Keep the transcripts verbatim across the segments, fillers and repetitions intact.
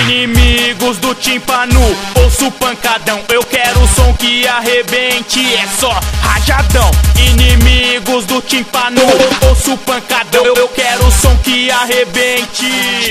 Inimigos do tímpano, ouço pancadão. Eu quero som que arrebente, é só rajadão. Inimigos do tímpano, ouço pancadão. Eu quero som que arrebente.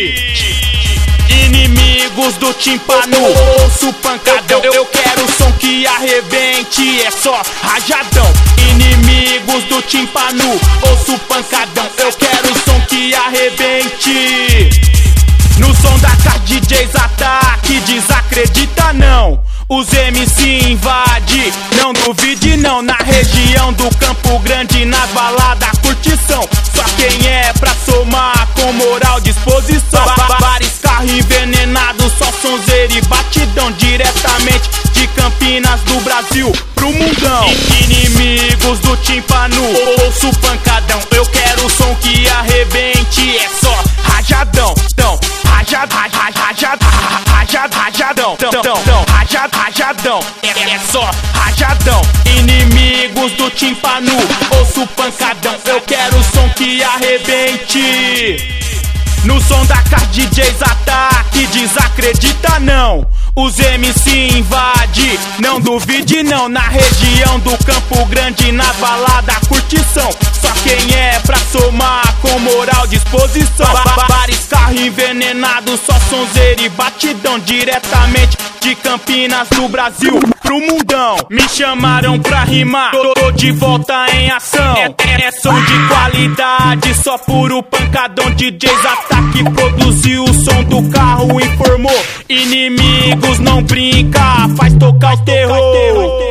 Inimigos do tímpano, ouço pancadão. Eu quero som que arrebente, é só rajadão. Inimigos do tímpano, ouço pancadão. Eu quero som que arrebente. No som da casa D Js ataque, desacredita não. Os M C invade, não duvide não. Na região do Campo Grande, nas baladas, curtição. Só quem é pra somar, com moral, disposição. Vários carros envenenados, só sonzeira e batidão. Diretamente de Campinas, do Brasil pro mundão. Inimigos do tímpano, ouço pancadão. Eu quero som que arrebente, é só rajadão. Então, rajad, rajad, rajad, rajad, rajadão. Então, rajad, rajadão, é, é só rajadão. Inimigos do tímpano, ouço pancadão. Eu quero som que arrebente. No som da casa D Js ataque, desacredita não. Os M C invade, não duvide não. Na região do Campo Grande, nas baladas, curtição. Só quem é pra somar, com moral, disposição. Vários carros envenenados, só sonzeira e batidão. Diretamente de Campinas, do Brasil pro mundão. Me chamaram pra rimar, tô, tô de volta em ação. É, é, é som de qualidade, só puro pancadão. D Js ataque produziu o som do carro, informou. Inimigos não brinca, faz tocar o terror.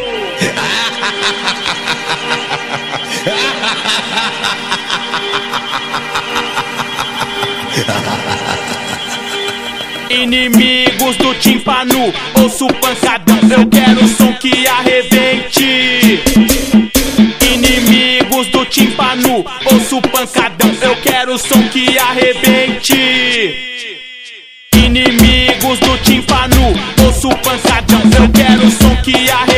Inimigos do tímpano, ouço pancadão. Eu quero som que arrebente. Inimigos do tímpano, ouço pancadão. Eu quero som que arrebente. Inimigos do tímpano, ouço pancadão. Eu quero som que arrebente.